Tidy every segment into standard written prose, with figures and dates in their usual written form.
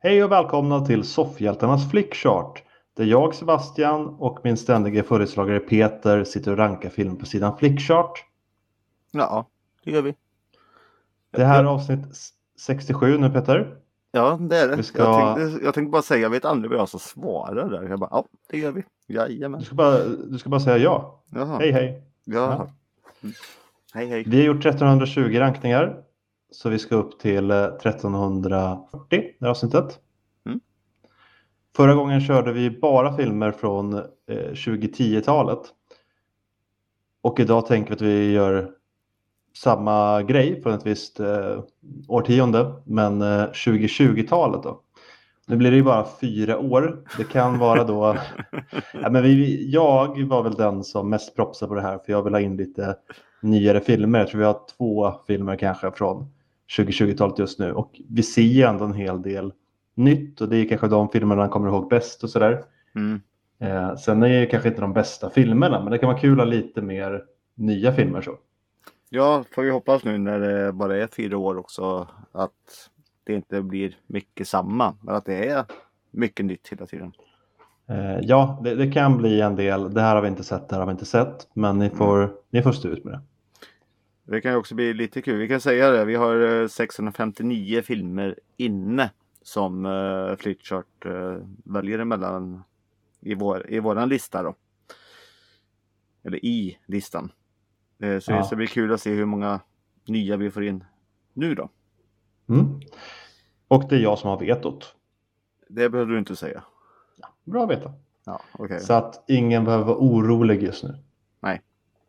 Hej och välkomna till Soffhjältarnas Flickchart. Där jag, Sebastian och min ständige föreslagare Peter sitter och rankar film på sidan Flickchart. Ja, det gör vi. Det här är Ja, avsnitt 67 nu, Peter. ja, det är det. Vi ska, Jag tänkte bara säga, jag vet aldrig vad jag ska svara där. Jag bara, ja, det gör vi. Jajamän. du ska bara säga ja. Jaha, Hej, hej. jaha. Ja. Hej, hej. Vi har gjort 1320 rankningar. Så vi ska upp till 1340 det här avsnittet. Mm. Förra gången körde vi bara filmer från 2010-talet. Och idag tänker vi att vi gör samma grej från ett visst årtionde, men 2020-talet då. Nu blir det ju bara 4 år. Det kan vara då... ja, men jag var väl den som mest propsade på det här, för jag vill ha in lite nyare filmer. Jag tror vi har 2 filmer kanske från 2020-talet just nu. Och vi ser ju ändå en hel del nytt, och det är kanske de filmerna man kommer ihåg bäst och sådär. Mm. Sen är det kanske inte de bästa filmerna, men det kan vara kul att ha lite mer nya filmer så. Ja, får vi hoppas nu när det bara är 4 år också att det inte blir mycket samma. Men att det är mycket nytt hela tiden. Ja, det kan bli en del. Det här har vi inte sett, det här har vi inte sett. Men ni får stå ut med det. Det kan ju också bli lite kul. Vi kan säga det. Vi har 659 filmer inne som Flickchart väljer emellan i våran lista då. Eller i listan. Så det blir kul att se hur många nya vi får in nu då. Mm. Och det är jag som har vetot. Det behöver du inte säga. Ja, bra att veta. Ja, okay. Så att ingen behöver vara orolig just nu. Nej.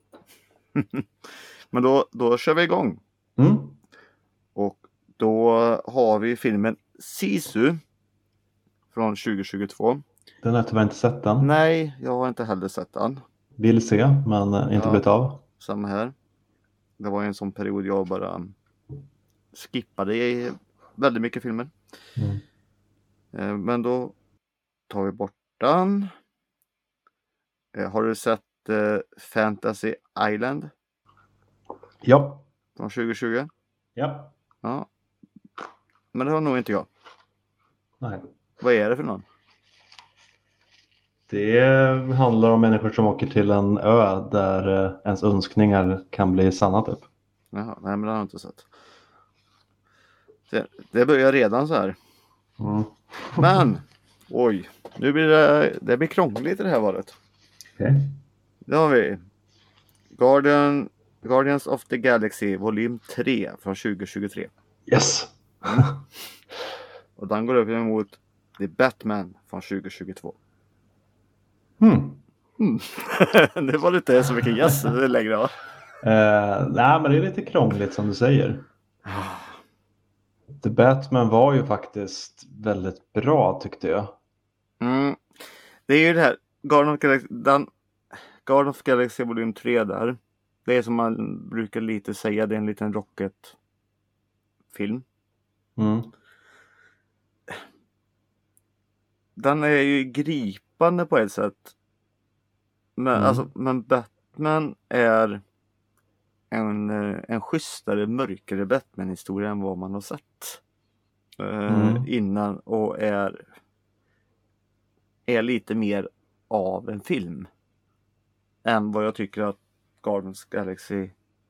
Men då kör vi igång. Mm. Och då har vi filmen Sisu från 2022. Den har jag tyvärr inte sett än. Nej, jag har inte heller sett den. Vill se, men inte blivit av. Samma här. Det var en sån period jag bara skippade i väldigt mycket filmer. Men då tar vi bort den. Har du sett Fantasy Island? Ja. Från 2020? Ja. Ja. Men det har nog inte jag. Nej. Vad är det för någon? Det handlar om människor som åker till en ö där ens önskningar kan bli sanna typ. Jaha, nej men det har jag inte sett. Det börjar redan så här. Mm. Men, oj, nu blir det blir krångligt i det här valet. Okay. Då har vi Guardians of the Galaxy volym 3 från 2023. Yes. Och den går upp emot The Batman från 2022. Det var inte så mycket yes längre va? Nej, men det är lite krångligt som du säger. The Batman var ju faktiskt väldigt bra tyckte jag. Det är ju det här Guardians of Galaxy volym 3 där. Det är som man brukar lite säga, det är en liten Rocket-film. Den är ju gripande på ett sätt. Men Batman är en schysstare, mörkare Batman-historia än vad man har sett innan, och är lite mer av en film än vad jag tycker att Guardians Galaxy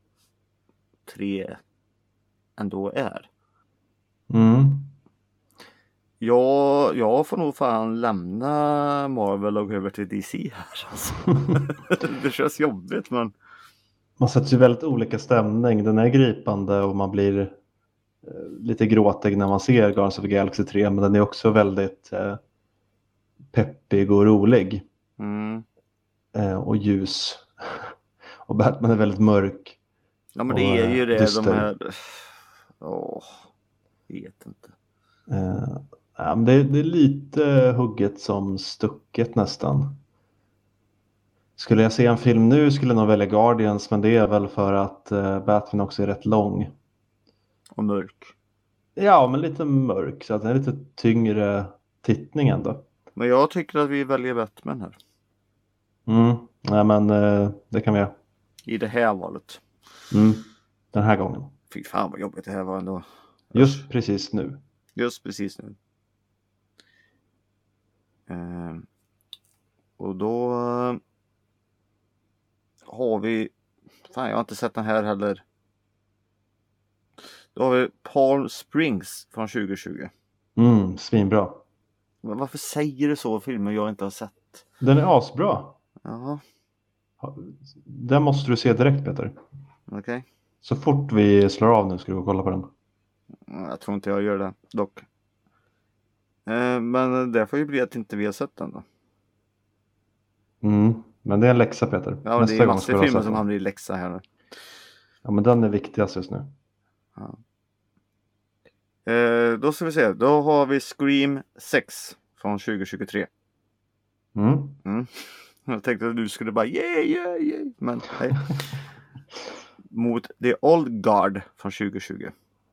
3 ändå är. Jag får nog fan lämna Marvel och gå över till DC här alltså. Det känns jobbigt, men man sätter ju väldigt olika stämning. Den är gripande och man blir lite gråtig när man ser Guardians of the Galaxy 3, men den är också väldigt peppig och rolig. Och ljus. Och Batman är väldigt mörk. Ja, men det är ju det dyster. De här vet inte. Ja, men det är lite hugget som stucket nästan. Skulle jag se en film nu skulle jag nog välja Guardians, men det är väl för att Batman också är rätt lång. Och mörk. Ja, men lite mörk, så att den är lite tyngre tittning ändå. Men jag tycker att vi väljer Batman här. Ja, men det kan vi göra. I det här valet. Den här gången. Fy fan vad jobbigt det här var ändå. Just precis nu. Just precis nu. Och då har vi... Fan, jag har inte sett den här heller. Då har vi Palm Springs från 2020. Svinbra. Men varför säger du så filmer jag inte har sett? Den är asbra. Ja, Den måste du se direkt, Peter. okej. Så fort vi slår av nu ska du gå och kolla på den. Jag tror inte jag gör det, dock. Men det får ju bli att inte vi har sett den då. Men det är en läxa, Peter. Ja, men det är massor av filmer som hamnar i läxa här nu. Ja, men den är viktigast just nu. Ja. Då ska vi se. Då har vi Scream 6 från 2023. Jag tänkte att du skulle bara yeah. Men nej. Mot The Old Guard från 2020.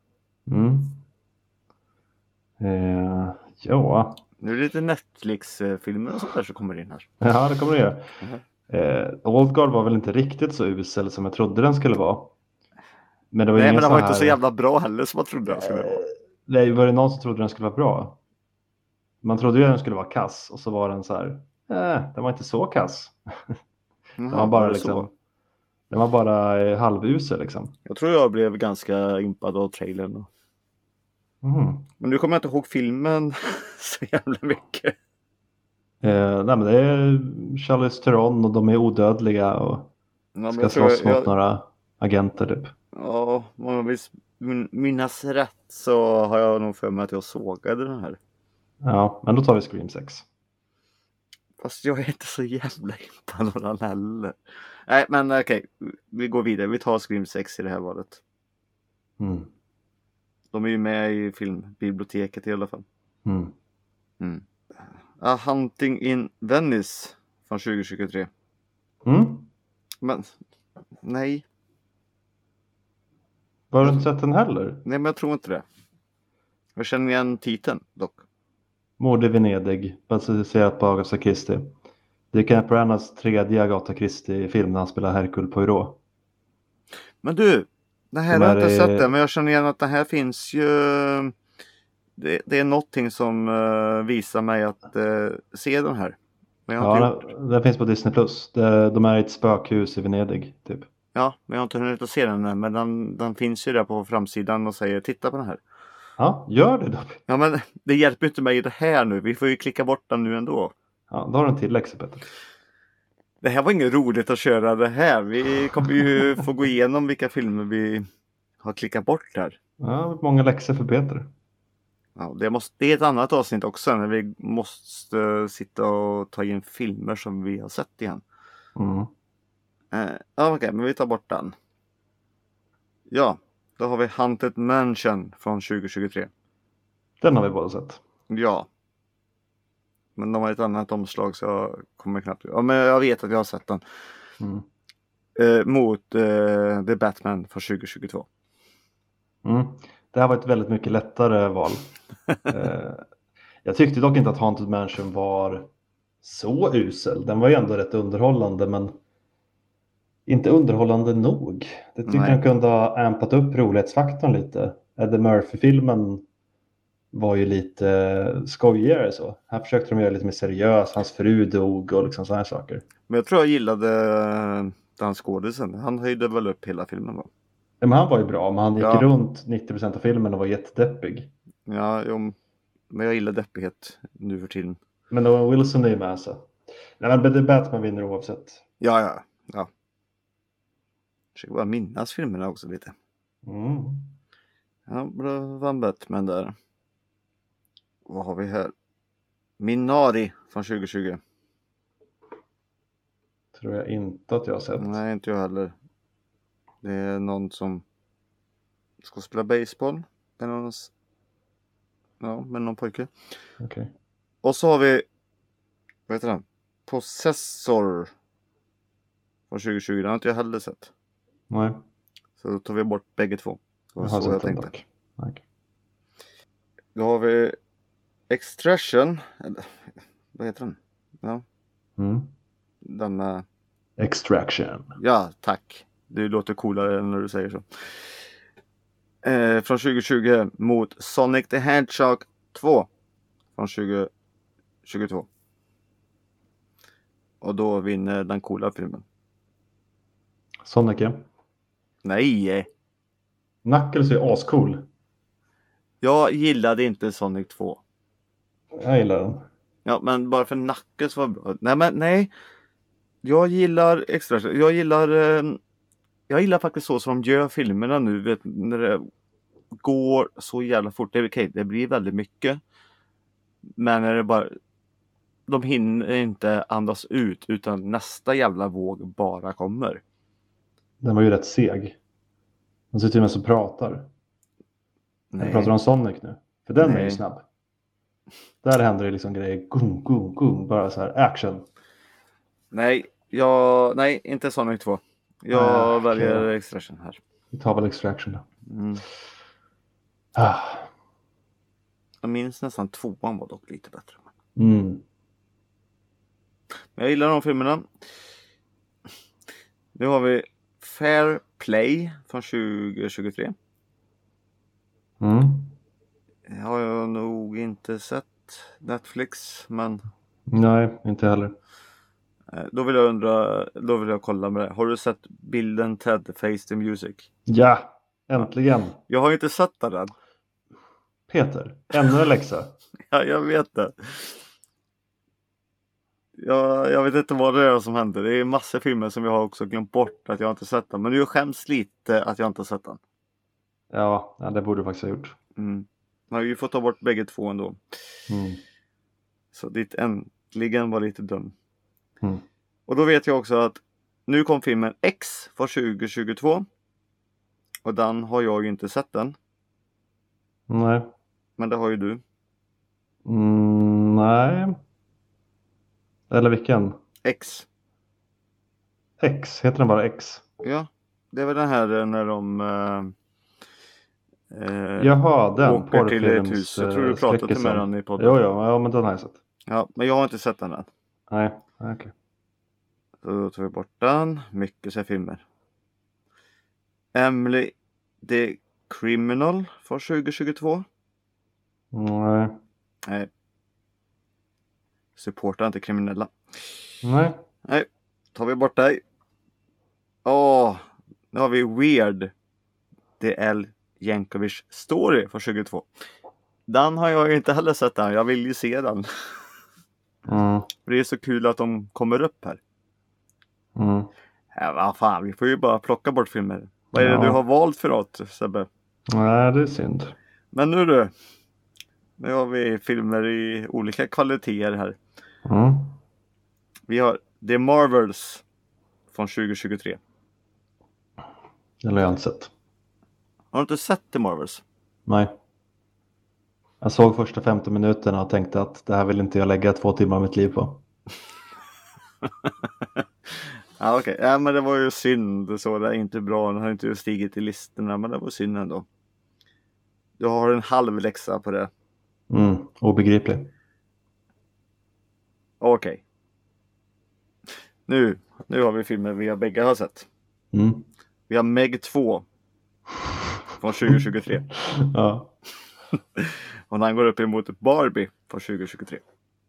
Ja. Nu är det lite Netflix-filmer och sånt där som kommer in här. Ja, det kommer det göra. Old Guard var väl inte riktigt så usel som jag trodde den skulle vara. Men det var Nej, men den var här... inte så jävla bra heller som man trodde den skulle vara. Nej, var det någon som trodde den skulle vara bra? Man trodde ju att den skulle vara kass och så var den så här. Den var inte så kass. Den var bara liksom. Den var bara halvusel liksom. Jag tror jag blev ganska impad av trailern. Men nu kommer jag inte ihåg filmen så jävla mycket. Nej, men det är Charlize Theron och de är odödliga och ska slåss mot några agenter typ. Ja, om jag vill minnas rätt så har jag nog för mig att jag sågade den här. Ja, men då tar vi Scream 6. Fast jag är inte så jävla impad av den heller. Nej, men okej. Vi går vidare. Vi tar Scream 6 i det här valet. De är ju med i filmbiblioteket i alla fall. A Hunting in Venice från 2023. Men, nej. Har du inte sett den heller? Nej, men jag tror inte det. Jag känner igen titeln dock. Mord i Venedig, baserat på Agatha Christie. Det är Kenneth Branaghs tredje Agatha Christie-film när han spelar Hercule Poirot. Men du, det här har jag inte sett det, men jag känner igen att det här finns ju... Det är någonting som visar mig att se den här. Men jag har inte gjort. Den finns på Disney+. De är i ett spökhus i Venedig, typ. Ja, men jag har inte hunnit att se den än, men den finns ju där på framsidan och säger titta på den här. Ja, gör det då. Ja, men det hjälper inte mig i det här nu. Vi får ju klicka bort den nu ändå. Ja, då har du en till läxa, Peter. Det här var inget roligt att köra det här. Vi kommer ju få gå igenom vilka filmer vi har klickat bort här. Ja, många läxor för Peter. Ja, det är ett annat avsnitt också när vi måste sitta och ta in filmer som vi har sett igen. Okej, men vi tar bort den. Ja, då har vi Haunted Mansion från 2023. Den har vi båda sett. Ja. Men de har ett annat omslag så jag kommer knappt... Ja, men jag vet att jag har sett den. Mot The Batman från 2022. Det här var ett väldigt mycket lättare val. Jag tyckte dock inte att Haunted Mansion var så usel. Den var ju ändå rätt underhållande, men inte underhållande nog. Det tyckte jag kunde ha ampat upp rolighetsfaktorn lite. Eddie Murphy-filmen var ju lite skojigare så. Här försökte de göra lite mer seriös. Hans fru dog och liksom sådana här saker. Men jag tror jag gillade den skådisen. Han höjde väl upp hela filmen då. Ja, men han var ju bra, men han gick runt 90% av filmen och var jättedeppig. Ja, men jag gillar deppighet nu för tiden. Men då Wilson är ju med så. Nej, men The Batman vinner oavsett. Ja. Jag försöker bara minnas filmerna också lite. Ja, då vann Batman där. Vad har vi här? Minari från 2020. Tror jag inte att jag har sett. Nej, inte jag heller. Det är någon som ska spela baseball. Med någon pojke. Okej. Och så har vi, vad heter den? Possessor från 2020. Den har inte jag heller sett. Nej. Så då tar vi bort bägge två. Det var Jag har så jag sett tänkte. Okay. Då har vi Extraction. Eller, vad heter den? Ja. Den med... Extraction. Ja, tack. Det låter coolare när du säger så. Från 2020 mot Sonic the Hedgehog 2 från 2022. Och då vinner den coola filmen. Sonic, ja. Nej! Knuckles är ascool. Jag gillade inte Sonic 2. Jag gillar den. Ja, men bara för Knuckles var bra. Nej, men nej. Jag gillar extra. Jag gillar faktiskt så som de gör filmerna nu. Vet, när det går så jävla fort. Det är okej, det blir väldigt mycket. Men när det bara... De hinner inte andas ut utan nästa jävla våg bara kommer. Den var ju rätt seg. Den sitter ju med som pratar. Jag pratar om Sonic nu. För den är ju snabb. Där händer det liksom grejer. Gung, gung, gung. Bara så här action. Nej, nej, inte Sonic 2. Jag väljer Extraction här. Vi tar väl Extraction då. Mm. Jag minns nästan 2:an var dock lite bättre. Mm. Men jag gillar de filmerna. Nu har vi Fair Play från 2023. Jag har jag nog inte sett Netflix, men... Nej, inte heller. Då vill jag kolla med det. Har du sett Bill and Ted Face the Music? Ja, äntligen. Jag har inte sett den än. Peter, ännu en läxa. Ja, jag vet det. Jag vet inte vad det är som händer. Det är massor filmer som jag har också glömt bort att jag inte sett den. Men nu skäms lite att jag inte sett den. Ja, det borde du faktiskt ha gjort. Men vi får ta bort bägge två ändå. Så ditt äntligen var lite dum. Och då vet jag också att nu kom filmen X för 2022. Och den har jag ju inte sett den. Nej. Men det har ju du. Nej. Eller vilken? X. X, heter den bara X? Ja, det är väl den här när de Jaha, den åker till ett hus. Jag tror du pratade med den i podden. Jo, men den har jag sett. Ja, men jag har inte sett den än. Nej, okej. Så då tar vi bort den. Mycket så filmer. Emily the Criminal för 2022. Nej. Supportar inte kriminella. Nej, tar vi bort dig. Nu har vi Weird The L. Yankovic Story för 2022. Den har jag inte heller sett än. Jag vill ju se den. Det är så kul att de kommer upp här. Ja, vad fan, vi får ju bara plocka bort filmer. Vad är det du har valt för något, Sebbe? Nej, det är synd. Men nu har vi filmer i olika kvaliteter här. Vi har The Marvels från 2023. Det har jag inte sett. Har du inte sett The Marvels? Nej. Jag såg första 15 minuterna och tänkte att det här vill inte jag lägga 2 timmar av mitt liv på. Ja, okej. Ja, men det var ju synd. Så det är inte bra. Den har inte stigit i listorna, men det var synd ändå. Du har en halv läxa på det. Obegriplig. Okej. Nu har vi filmer vi bägge har sett. Vi har Meg 2 från 2023. Ja. Och den går upp emot Barbie från 2023.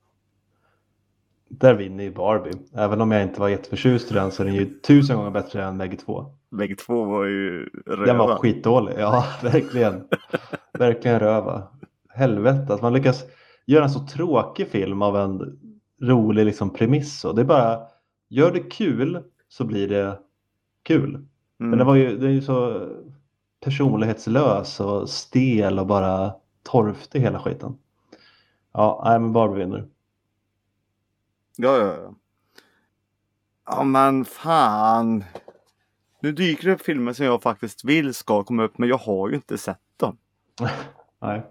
Där vinner ju Barbie. Även om jag inte var jätteförtjust i den så är den ju 1000 gånger bättre än Meg 2. Meg 2 var ju röva. Den var skitdålig. Ja, verkligen. Verkligen röva. Helvete. Att man lyckas göra en så tråkig film av en rolig liksom premiss. Och det är bara, gör det kul så blir det kul. Men det är ju så personlighetslös och stel och bara torftig hela skiten. Ja, nej men Barbie vinner. Ja. Ja, men fan. Nu dyker det upp filmer som jag faktiskt vill ska komma upp, men jag har ju inte sett dem. Nej.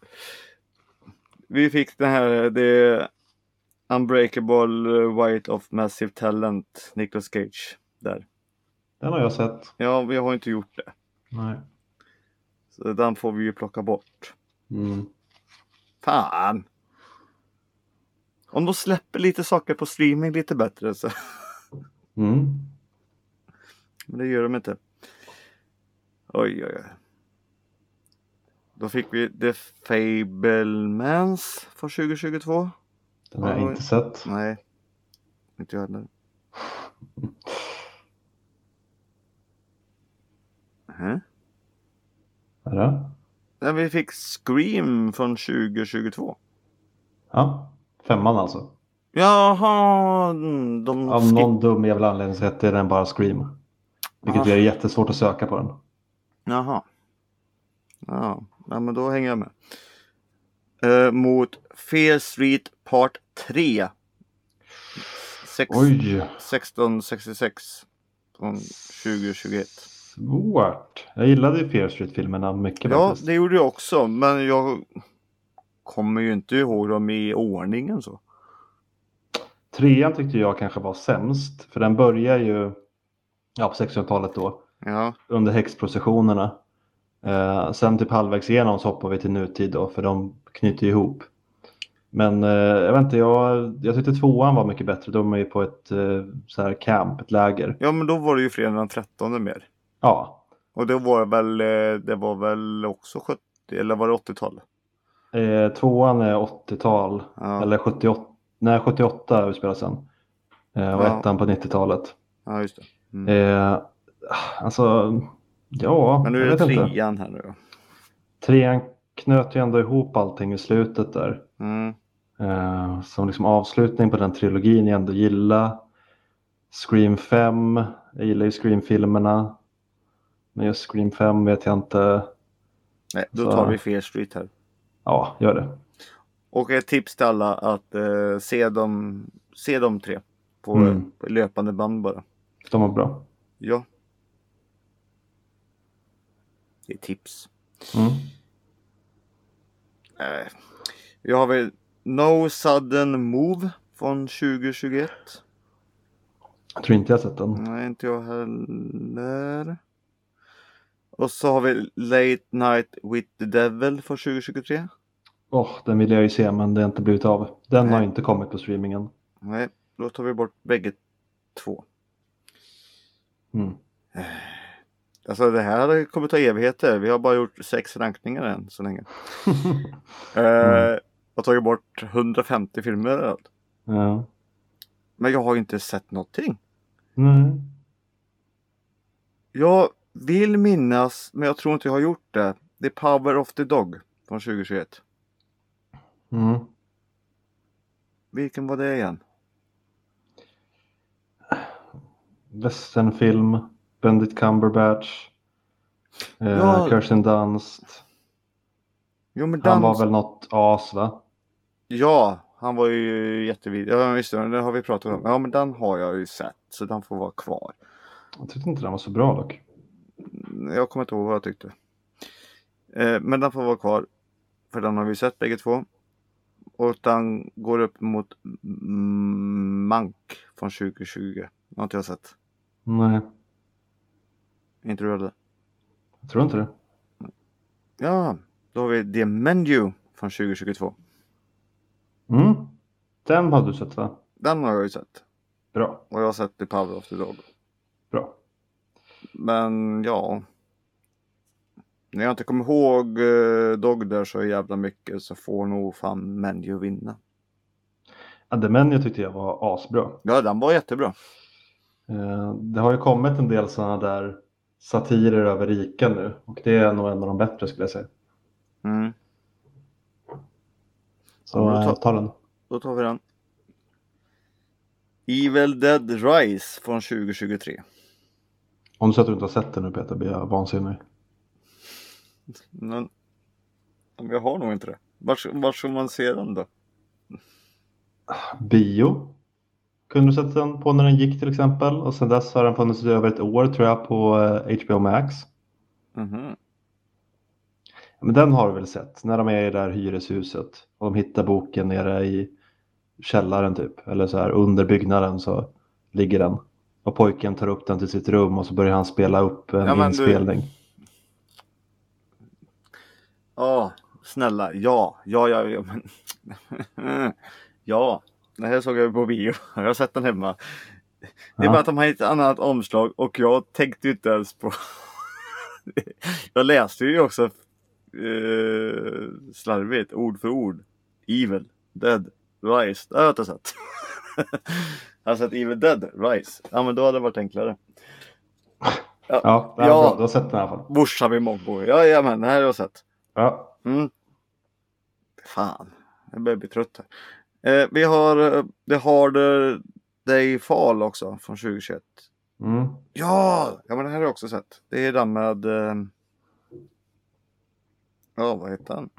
Vi fick den här, The Unbreakable White of Massive Talent, Nicolas Cage, där. Den har jag sett. Ja, vi har inte gjort det. Nej. Så den får vi ju plocka bort. Fan. Om de släpper lite saker på streaming lite bättre så. Men det gör de inte. Oj. Då fick vi The Fabelmans för 2022. Den har jag inte sett. Nej. Inte jag heller. Är det? När vi fick Scream från 2022. Ja, 5:an alltså. Jaha, de Av någon dum jävla anledning så heter den bara Scream. Vilket gör det jättesvårt att söka på den. Jaha. Ja, men då hänger jag med. Mot Fear Street Part 3. Oj. 1666 från 2021. Svårt. Jag gillade ju Fear Street-filmerna mycket Ja, faktiskt. det gjorde jag också. Men jag kommer ju inte ihåg dem i ordningen så. 3:an tyckte jag kanske var sämst. För den börjar ju på 1600-talet då. Ja. Under häxprocessionerna. Sen typ halvvägs igenom så hoppar vi till nutid då. För de knyter ihop. Men jag vet inte, jag tyckte 2:an var mycket bättre. De är ju på ett så här camp, ett läger. Ja, men då var det ju fredag den 13 mer. Ja. Och det var väl också 70 eller var det 80-tal? 2:an är 80-tal. Ja. Eller 78. Nej, 78 utspelar sen. Och 1:an på 90-talet. Ja, just det. Alltså, ja. Men nu är jag det vet inte. 3:an här nu då. 3:an knöt ju ändå ihop allting i slutet där. Som liksom avslutning på den trilogin jag ändå gillar. Scream 5. Jag gillar ju Scream-filmerna. Men just Scream 5 vet jag inte. Nej, då tar vi Fear Street här. Ja, gör det. Och ett tips till alla att se de 3 på löpande band bara. De var bra. Ja. Det är tips. Vi har väl No Sudden Move från 2021. Jag tror inte jag har sett den. Nej, inte jag heller. Och så har vi Late Night with the Devil från 2023. Den vill jag ju se men det har inte blivit av. Den har inte kommit på streamingen. Nej, då tar vi bort bägge 2. Alltså det här kommer ta evigheter. Vi har bara gjort 6 rankningar än så länge. Jag har tagit bort 150 filmer. Ja. Men jag har inte sett någonting. Nej. Jag vill minnas, men jag tror inte jag har gjort det. The Power of the Dog från 2021. Vilken var det igen? Westernfilm. Benedict Cumberbatch. Kirsten Dunst. Jo, men Han var väl något as, va? Ja, han var ju jättevid. Ja, visst, det har vi pratat om. Ja, men den har jag ju sett. Så den får vara kvar. Jag tyckte inte den var så bra dock. Jag kommer inte ihåg vad jag tyckte. Men den får vara kvar. För den har vi sett bägge 2. Och den går upp mot Mank från 2020. Det har inte jag sett. Nej. Inte du det? Jag tror inte det. Ja, då har vi The Menu från 2022. Den har du sett, va? Den har jag ju sett. Bra. Och jag har sett The Power of the Dog. Bra. Men ja. När jag inte kommer ihåg Dog där så jävla mycket så får nog fan Menu vinna. Ja, The Menu tyckte jag var asbra. Ja, den var jättebra. Det har ju kommit en del sådana där satirer över riken nu. Och det är nog en av de bättre skulle jag säga. Så ta den. Då tar vi den. Evil Dead Rise från 2023. Om du säger att du inte har sett den nu, Peter, blir jag vansinnig. Men jag har nog inte det. Var ska man se den då? Bio. Kunde du sett den på när den gick till exempel. Och sen dess har den funnits över ett år tror jag på HBO Max. Men den har du väl sett. När de är i det där hyreshuset. Och de hittar boken nere i källaren typ. Eller så här under byggnaden så ligger den. Och pojken tar upp den till sitt rum och så börjar han spela upp en inspelning. Ja, snälla. Ja. Men... ja, det här såg jag på bio. Jag har sett den hemma. Det är bara att de har ett annat omslag och jag tänkte inte ens på... jag läste ju också slarvigt, ord för ord. Evil, Dead, Rise. Det har jag inte sett. Alltså ett Evil Dead Rise. Ja, men då hade det varit enklare. Ja, det är bra. Du har sett den i alla fall. Morsan vid Mogbo. Jajamän, det här har jag sett. Ja. Fan, jag börjar bli trött här. Vi har The Harder They Fall också från 2021. Ja, men det här har jag också sett. Det är den med... vad heter han?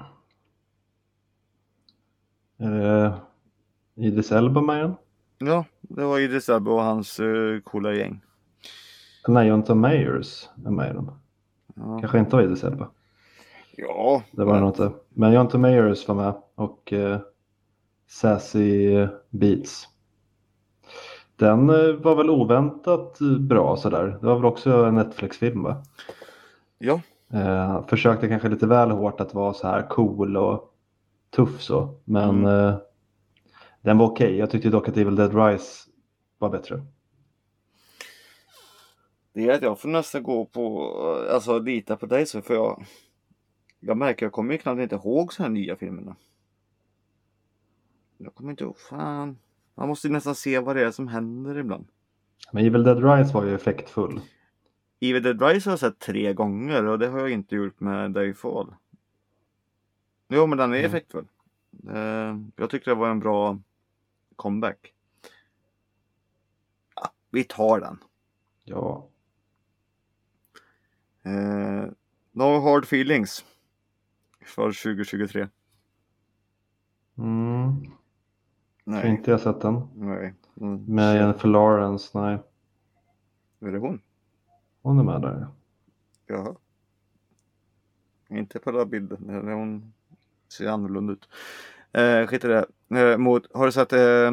Är det Idris Elba med igen? Ja, det var Idris Elba och hans coola gäng. Nej, Jonathan Mayers är med i den. Ja. Kanske inte var Idris Elba. Ja. Det var det nog inte. Men Jonathan Mayers var med och Sassy Beats. Den var väl oväntat bra sådär. Det var väl också en Netflix-film, va? Ja. Försökte kanske lite väl hårt att vara så här cool och tuff så. Men den var okej. Jag tyckte dock att Evil Dead Rise var bättre. Det är att jag får nästan gå på, alltså lita på dig så, för jag märker jag kommer ju knappt inte ihåg så här nya filmerna. Jag kommer inte ihåg, fan. Man måste ju nästan se vad det är som händer ibland. Men Evil Dead Rise var ju effektfull. Evil Dead Rise har jag sett 3 gånger och det har jag inte gjort med Dayfall. Jo, men den är effektfull. Jag tyckte det var en bra comeback. Ja, vi tar den. Ja. No Hard Feelings för 2023. Jag tror inte jag sett den. Nej. Med Jennifer Lawrence, nej. Är det hon? Hon är med där. Jaha. Inte på den här bilden. Hon ser annorlunda ut. Skit i det. Har du sett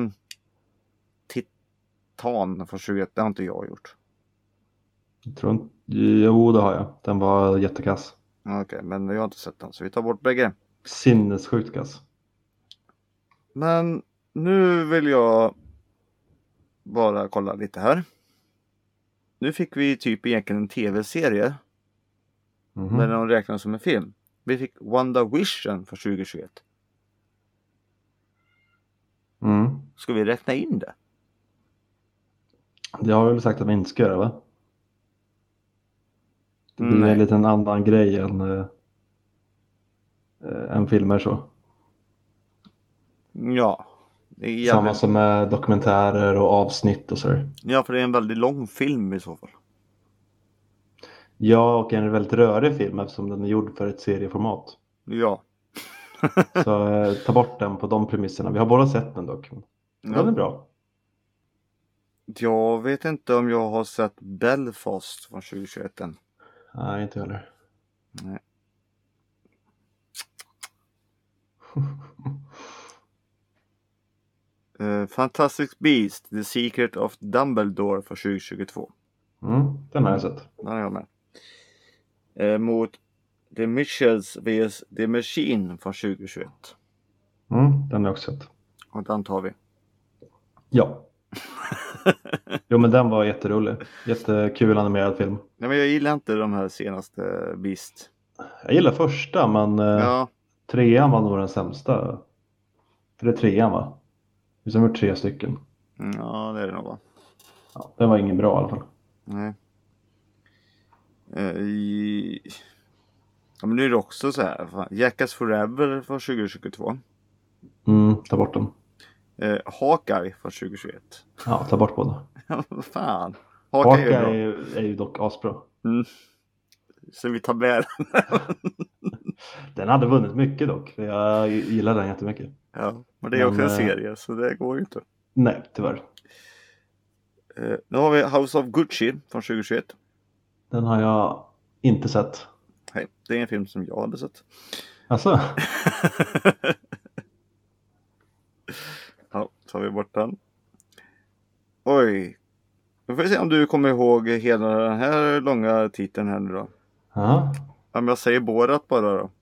Titan från 2021? Det har inte jag gjort. Jag tror inte... Jo, det har jag. Den var jättekass. Okej, men jag har inte sett den. Så vi tar bort bägge. Sinnessjukt kass. Men nu vill jag bara kolla lite här. Nu fick vi typ egentligen en tv-serie. Men de räknas som en film. Vi fick WandaVision för 2021. Ska vi räkna in det? Det har vi väl sagt att vi inte ska göra, va? Det blir en liten annan grej än filmer så. Ja. Det är samma som med dokumentärer och avsnitt och sådär. Ja, för det är en väldigt lång film i så fall. Ja, och en väldigt rörig film eftersom den är gjord för ett serieformat. Ja. Så ta bort den på de premisserna. Vi har båda sett den dock. Den är bra. Jag vet inte om jag har sett Belfast från 2021 än. Nej, inte heller. Nej. Fantastic Beast, The Secret of Dumbledore för 2022. Den har jag sett. Den har jag med. Mot The Mitchells vs. The Machine från 2021. Den har jag också sett. Och den tar vi. Ja. Jo, men den var jätterolig. Jättekul animerad film. Nej, men jag gillar inte de här senaste Beast. Jag gillar första, men trean var nog den sämsta. För det är trean, va? Vi har gjort 3 stycken. Ja, det är det nog, va? Ja, den var ingen bra i alla fall. Nej. Ja, men nu är det också så här. Jackass Forever från 2022. Ta bort den. Hawkeye från 2021. Ja, ta bort båda. Vad fan. Hawkeye är ju dock asbra. Så vi tar med den. Den hade vunnit mycket dock. För jag gillar den jättemycket. Ja, men det är också en serie så det går ju inte. Nej, tyvärr. Nu har vi House of Gucci från 2021. Den har jag inte sett. Nej, det är en film som jag hade sett. Alltså? Ja, så har vi bort den. Oj. Nu får vi se om du kommer ihåg hela den här långa titeln här nu då. Ja. Om jag säger Borat bara då.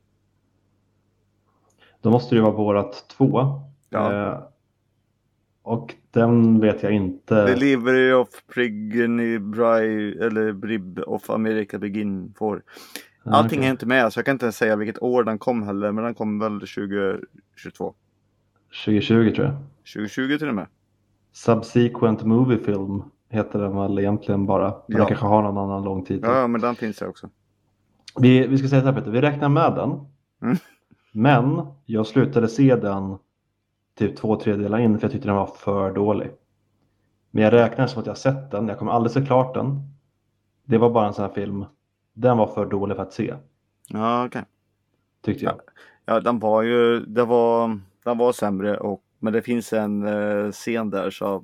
Då måste det vara Borat 2. Ja. Och den vet jag inte. Delivery of Prigny eller Brib of America Begin for. Allting är inte med så jag kan inte säga vilket år den kom heller. Men den kom väl 2022. 2020 tror jag. 2020 till och med. Subsequent Movie Film heter den väl egentligen bara. Men Ja. den kanske har någon annan lång titel. Ja, men den finns det också. Vi ska säga så här, Peter, vi räknar med den. Mm. Men jag slutade se den typ 2-3 delar in för jag tyckte den var för dålig. Men jag räknar som att jag har sett den. Jag kommer aldrig se klart den. Det var bara en sån här film. Den var för dålig för att se, Ja, okej. tyckte jag. Ja, den var sämre men det finns en scen där så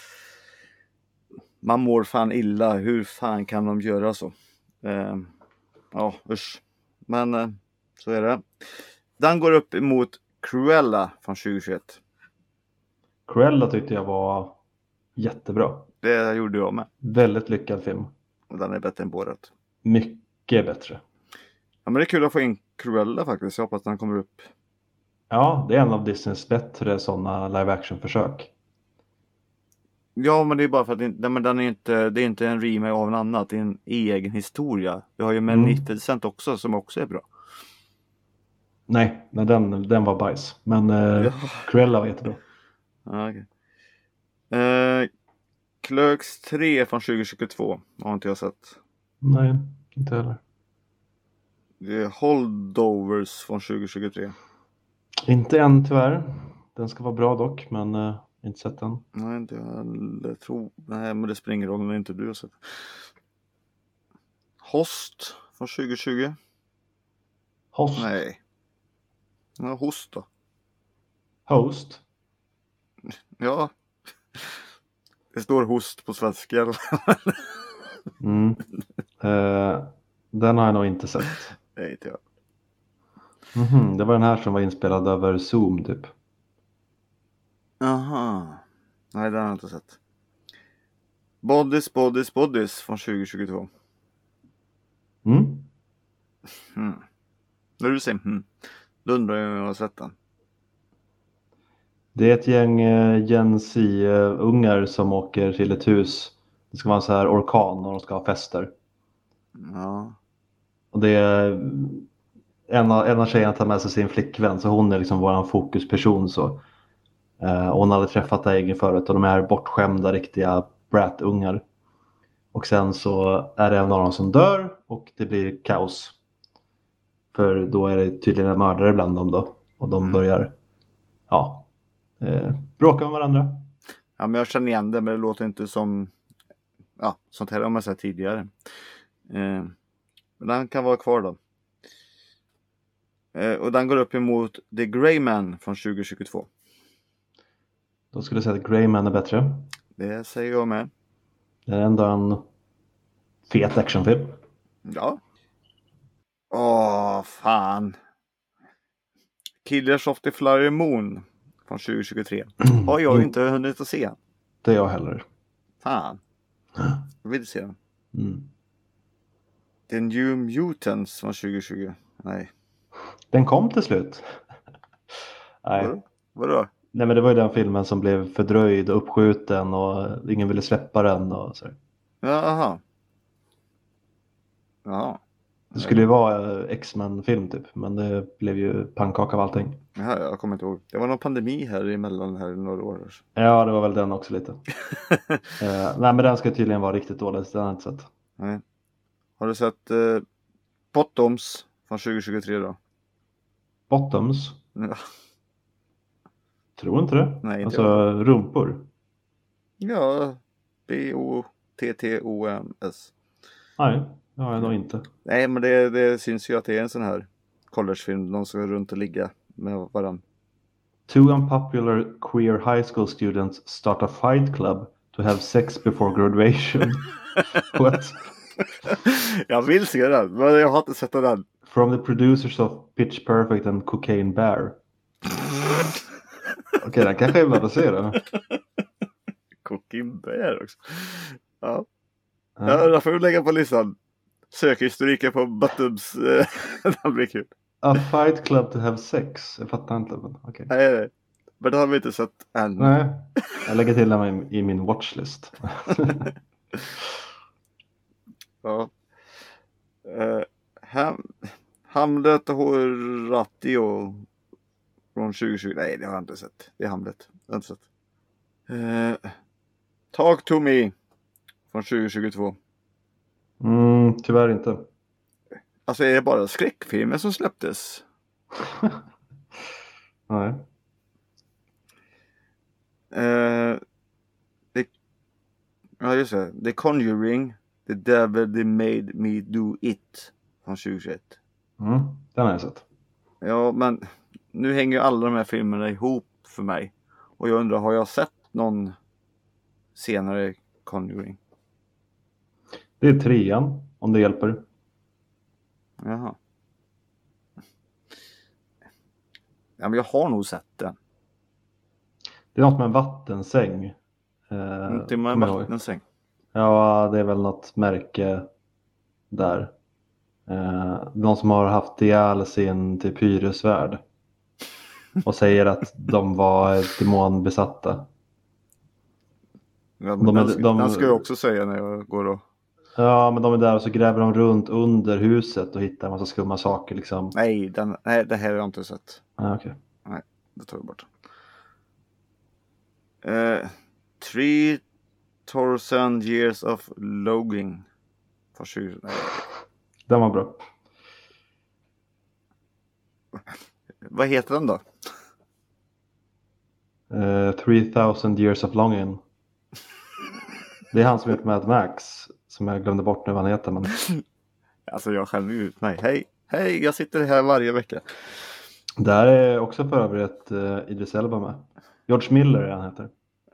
man mår fan illa. Hur fan kan de göra så? Ja, usch. Men så är det. Den går upp emot Cruella från 2021. Cruella tyckte jag var jättebra. Det gjorde jag med. Väldigt lyckad film. Och den är bättre än Borat. Mycket bättre. Ja, men det är kul att få in Cruella faktiskt. Jag hoppas att den kommer upp. Ja, det är en av Disneys bättre sådana live action-försök. Ja, men det är bara för att det är inte en remake av en annan. Det är en egen historia. Vi har ju Maleficent också som också är bra. Nej, den var bajs. Men Cruella var jättebra. Ja, okay. Clerks 3 från 2022 har inte jag sett. Nej, inte heller. Det är Holdovers från 2023. Inte än tyvärr. Den ska vara bra dock, men inte sett den. Nej, inte jag tror. Nej, men det spelar ingen roll när inte du har sett. Host från 2020. Host. Nej. Ja, host då. Host. Ja. Det står host på svenska. Den har jag nog inte sett. Nej, inte jag. Det var den här som var inspelad över Zoom typ. Aha. Nej, den har jag inte sett. Bodies från 2022. När du säger då undrar jag om jag har sett den. Det är ett gäng Gen Z-ungar som åker till ett hus. Det ska vara en så här orkan och de ska ha fester. Ja. Och det är en av tjejerna tar med sig sin flickvän, så hon är liksom våran fokusperson så. Och hon hade träffat det här gänget förut och de är bortskämda riktiga brat-ungar. Och sen så är det en av dem som dör och det blir kaos. För då är det tydligen en mördare bland dem då. Och de börjar bråka med varandra. Ja, men jag känner igen det, men det låter inte som sånt här har man sett tidigare. Men den kan vara kvar då. Och den går upp emot The Grey Man från 2022. Då skulle jag säga att Grey Man är bättre. Det säger jag med. Det är ändå en fet actionfilm. Ja. Fan. Killers of the Flower Moon från 2023. Har jag inte hunnit att se. Det är jag heller. Fan. Jag vill inte se den. The New Mutants från 2020. Nej. Den kom till slut. Nej. Vadå? Nej, men det var ju den filmen som blev fördröjd och uppskjuten och ingen ville släppa den och så. Jaha. Ja. Det skulle ju vara X-Men-film typ, men det blev ju pannkaka av allting. Ja, jag kommer inte ihåg. Det var någon pandemi här emellan här i några år. Ja, det var väl den också lite. Nej, men den ska tydligen vara riktigt dålig, så den har jag inte sett. Nej. Har du sett Bottoms från 2023 då? Bottoms? Ja. Tror inte det. Nej, inte alltså rumpor? Ja, Bottoms. Nej, det har jag nog inte. Nej, men det syns ju att det är en sån här collegefilm. De ska runt och ligga med varandra. 2 unpopular queer high school students start a fight club to have sex before graduation. What? Jag vill se den, men jag har inte sett den. From the producers of Pitch Perfect and Cocaine Bear. Okej, den kanske är värd att se då. Cocaine Bear också. Ja. Där får vi lägga på listan. Sökhistoriken på Bottoms. Det blir kul. A fight club to have sex. Jag fattar inte. Men okej. Nej. Men det har vi inte sett än. Nej. Jag lägger till den i min watchlist. Ja. Hamlet och Horatio från 2020. Nej, det har jag inte sett. Det är Hamlet. Jag har inte sett. Talk to me från 2022. Tyvärr inte. Alltså är det bara skräckfilmer som släpptes? Nej. Ja just det. The Conjuring, The Devil They Made Me Do It från 2021. Den har jag sett. Ja, men nu hänger ju alla de här filmerna ihop för mig. Och jag undrar, har jag sett någon senare Conjuring? Det är 3:an, om det hjälper. Jaha. Ja, men jag har nog sett den. Det är något med en vattensäng. Inte med en kommer jag ihåg. vattensäng. Ja, det är väl något märke där. Någon som har haft ihjäl sin typ hyresvärd. Och säger att de var demonbesatta. Ja, men De den ska jag också säga när jag går och... Ja, men de är där och så gräver de runt under huset och hittar en massa skumma saker liksom. Nej, det här har jag inte sett. Okej. Nej, det tar vi bort. 3000 years of logging. Nej. Den var bra. Vad heter den då? 3000 years of longing. Det är han som gjort Mad Max. Som jag glömde bort nu vad han heter. Men... Alltså jag skäller ju ut mig. Hej, jag sitter här varje vecka. Där är också för övrigt Idris Elba med. George Miller är han heter.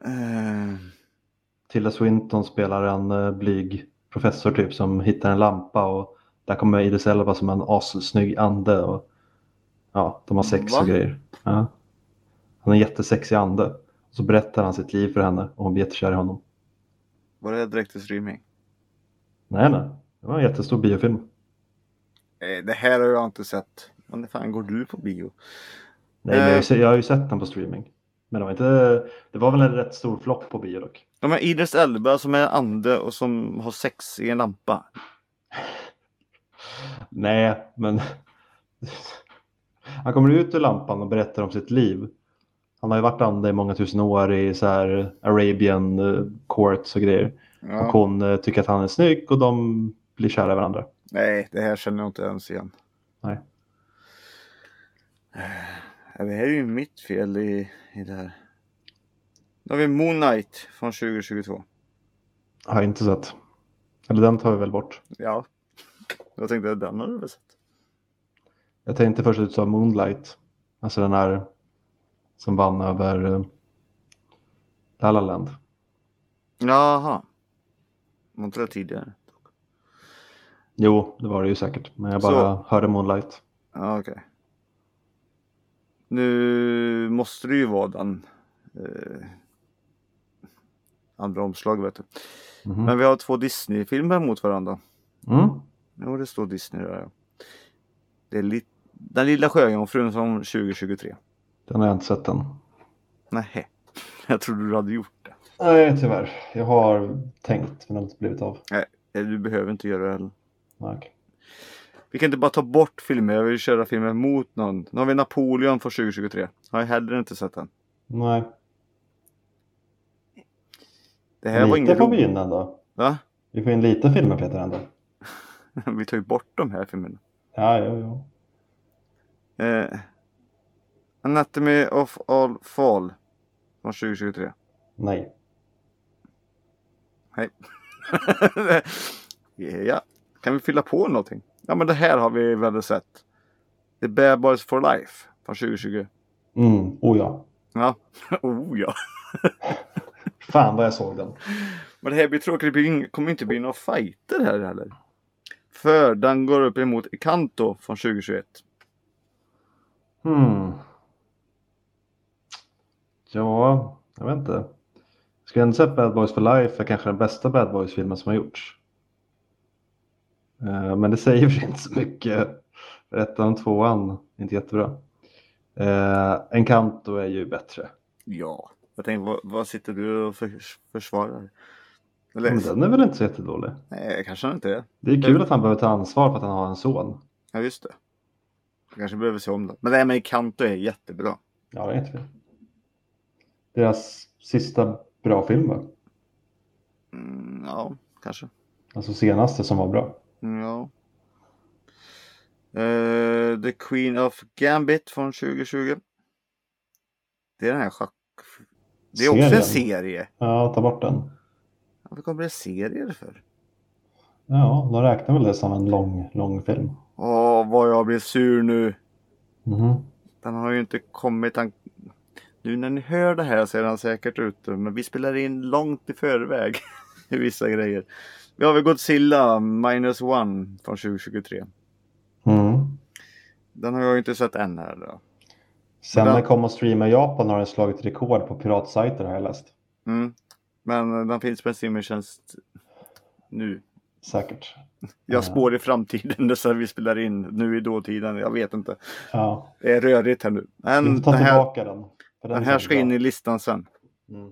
Tilda Swinton spelar en blyg professor typ som hittar en lampa. Och där kommer Idris Elba som en assnygg ande. Och ja, de har sex och grejer. Ja. Han är en jättesexig ande. Så berättar han sitt liv för henne och hon blir jättekär i honom. Var det direkt till streaming? Nej. Det var en jättestor biofilm. Det här har jag inte sett. Men det fan går du på bio? Nej, men jag har ju sett den på streaming. Men det var väl en rätt stor flopp på bio dock. De är Idris Elba som är ande och som har sex i en lampa. Nej, men han kommer ut ur lampan och berättar om sitt liv. Han har ju varit ande i många tusen år i så här Arabian courts och grejer. Ja. Och hon tycker att han är snygg och de blir kära i varandra. Nej, det här känner jag inte ens igen. Nej. Det här är ju mitt fel i det här. Då har vi Moon Knight från 2022. Har jag inte sett. Eller den tar vi väl bort. Ja, jag tänkte att den har du väl sett. Jag tänkte först ut som Moonlight. Alltså den här som vann över La La Land. Jaha. Var inte det tidigare? Jo, det var det ju säkert. Men jag bara hörde Moonlight. Ja, okej. Nu måste det ju vara den andra omslag, vet du. Mhm. Men vi har 2 Disney-filmer mot varandra. Mm. Jo, det står Disney där. Ja. Det är Den lilla sjöjungfrun från 2023. Den har jag inte sett än. Nej, jag trodde du hade gjort det. Nej, tyvärr. Jag har tänkt men det har inte blivit av. Nej, du behöver inte göra det heller. Okay. Vi kan inte bara ta bort filmer. Jag vill köra filmer mot någon. Nu har vi Napoleon från 2023. Har jag heller inte sett den. Nej. Det här var lite får vi in ändå. Va? Vi får in lite filmer, Peter, ändå. Vi tar ju bort de här filmerna. Ja, jo. Anatomy of All Fall från 2023. Nej. Hej. Ja. Kan vi fylla på någonting? Ja, men det här har vi väl sett. The Bad Boys for Life från 2020. Ja. Ja. Ja. Fan vad jag såg den. Men det här blir tråkigt. Det kommer inte bli några fighter här heller. För den går upp emot Encanto från 2021. Ja, jag vet inte. Ska jag inte säga Bad Boys for Life är kanske den bästa Bad Boys-filmen som har gjorts. Men det säger för inte så mycket. Ettan och tvåan är inte jättebra. Encanto är ju bättre. Ja, jag tänkte, vad sitter du och försvarar? Eller? Men den är väl inte så jättedålig? Nej, kanske inte är. Det är kul att han behöver ta ansvar för att han har en son. Ja, just det. Jag kanske behöver se om det. Men det här med Encanto är jättebra. Ja, det är inte fel. Deras sista bra film, va? Ja, kanske. Alltså senaste som var bra. Ja. The Queen of Gambit från 2020. Det är den här Det är också en Serien. serie. Ja, ta bort den. Varför kommer det serier för? Ja, de räknar väl det som en lång film. Åh, vad jag blir sur nu. Mhm. Den har ju inte kommit. Nu när ni hör det här så är den säkert ute. Men vi spelar in långt i förväg. I vissa grejer. Vi har väl Godzilla -1 från 2023. Mm. Den har jag ju inte sett än här då. Sen när den- den kom och streama i Japan har den slagit rekord på piratsajter, har jag läst. Men den finns på en streamingtjänst nu. Säkert. Jag spår i framtiden det så vi spelar in nu i dåtiden. Jag vet inte. Ja. Det är rörigt här nu. Vi Men får ta tillbaka den. För den är här så ska bra. in i listan sen. Mm.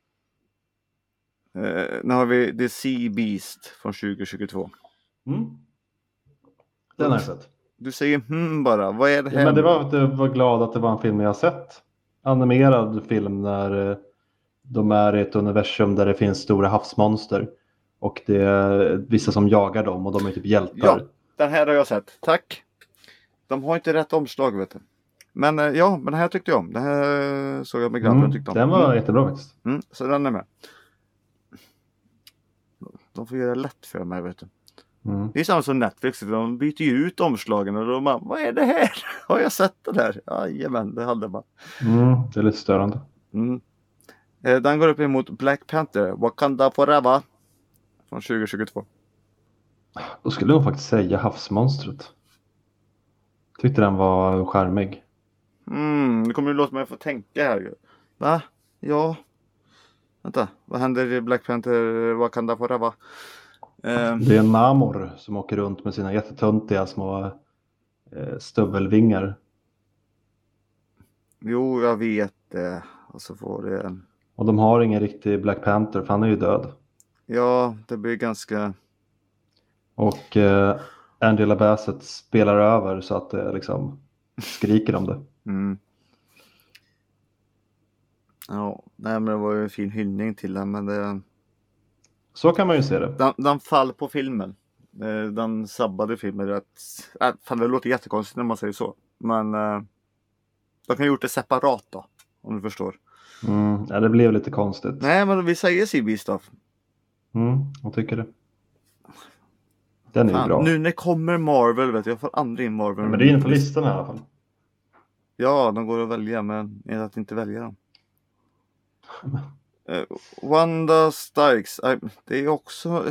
Nu har vi The Sea Beast från 2022. Mm. Den har jag sett. Du säger bara. Vad är det här? Ja, men det var att jag var glad att det var en film jag har sett. Animerad film när de är i ett universum där det finns stora havsmonster. Och det är vissa som jagar dem och de är typ hjältar. Ja, den här har jag sett. Tack. De har inte rätt omslag, vet du. Men ja, men den här tyckte jag om. Den här såg jag med grabben tyckte om. Den var jättebra faktiskt. Så den är med. De får göra det lätt för mig, vet du. Det är samma som Netflix. De byter ju ut omslagen och då vad är det här? Har jag sett det där? Jajamän, det hade man. Det är lite störande. Den går upp emot Black Panther, Wakanda Forever från 2022. Då skulle jag faktiskt säga havsmonstret. Tyckte den var charmig. Nu kommer du låta mig få tänka här. Va? Ja. Vänta, vad händer i Black Panther, Wakanda Forever? Det är en Namor som åker runt med sina jättetöntiga små stövelvingar. Jo, jag vet det. Och så får det en... Och de har ingen riktig Black Panther för han är ju död. Ja, det blir ganska... Och Angela Bassett spelar över så att det liksom skriker om det. Ja, nej men det var ju en fin hyllning till den, men det... Så kan man ju se det. Den fall på filmen. Den sabbade filmen rätt... Fan, det låter jättekonstigt när man säger så. Men de kan ha gjort det separat då, om du förstår. Ja, det blev lite konstigt. Nej, men vi säger CB Stuff. Jag tycker det. Den är ju bra. Nu när kommer Marvel, vet jag får aldrig in Marvel. Men det är inne på listan i alla fall. Ja, de går att välja, men är att inte välja dem. Wanda Starks. Det är också...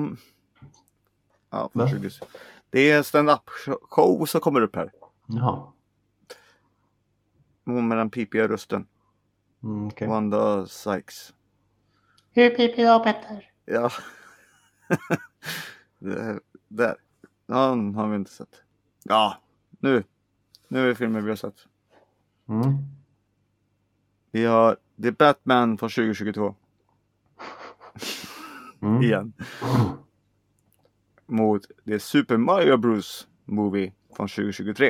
Det är stand-up show som kommer upp här. Jaha. Hon med den pipiga rösten. Okay. Wanda Sykes. Hur pipig då, Petter? Ja. Där. Han har vi inte sett. Ja, nu är det filmen vi har sett. Vi har The Batman från 2022. Igen. Mot The Super Mario Bros. Movie från 2023.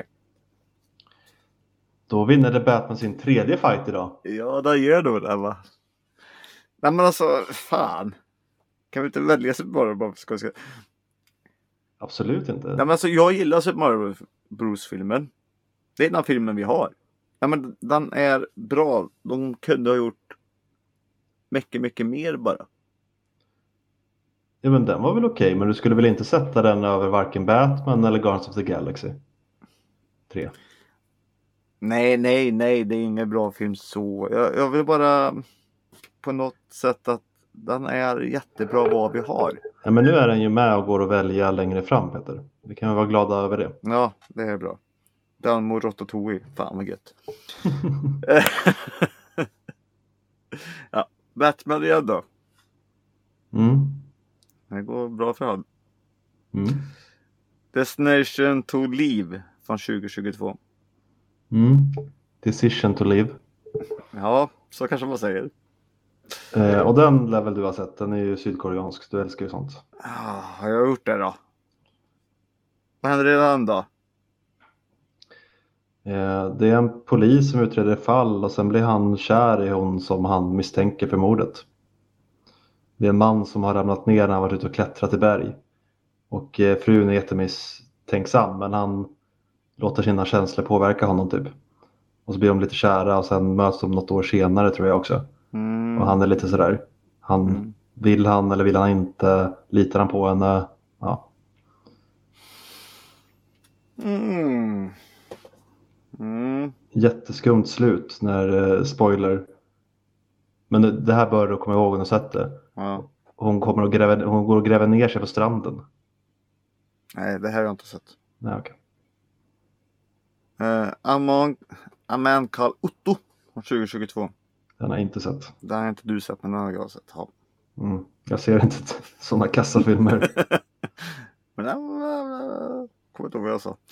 Då vinner The Batman sin tredje fight idag. Ja, det gör då det, va? Nej, men alltså, fan. Kan vi inte välja Super Mario Bros? Absolut inte. Nej, men alltså, jag gillar Super Mario Bros-filmen. Det är den filmen vi har. Ja, men den är bra. De kunde ha gjort mycket mer bara. Ja, men den var väl okej, men du skulle väl inte sätta den över varken Batman eller Guardians of the Galaxy 3? Nej, det är ingen bra film så. Jag vill bara på något sätt att den är jättebra vad vi har. Ja, men nu är den ju med och går att välja längre fram, Peter. Vi kan vara glada över det. Ja, det är bra. Den mot Ratatouille. Fan vad gött. Ja, Batman igen då. Det går bra för han. Destination to Leave från 2022. Decision to Live. Ja, så kanske man säger. Och den lär väl du ha sett. Den är ju sydkoreansk. Du älskar ju sånt. Har jag gjort det då? Vad händer redan då? Det är en polis som utreder fall och sen blir han kär i hon som han misstänker för mordet. Det är en man som har ramlat ner när han varit ute och klättrat i berg. Och frun är jättemisstänksam, men han låter sina känslor påverka honom typ. Och så blir de lite kära och sen möts de något år senare tror jag också. Och han är lite sådär. Vill han eller vill han inte? Litar han på henne? Ja. Jätteskumt slut när spoiler. Men det här bör du komma ihåg när du sett det. Ja. Hon går och gräver ner sig på stranden. Nej, det här har jag inte sett. Nej, okej. A Man Called Otto från 2022. Den har jag inte sett. Den har inte du sett, men den har jag sett. Ja. Jag ser inte sådana kassafilmer. Men kommer inte ihåg vad jag sa.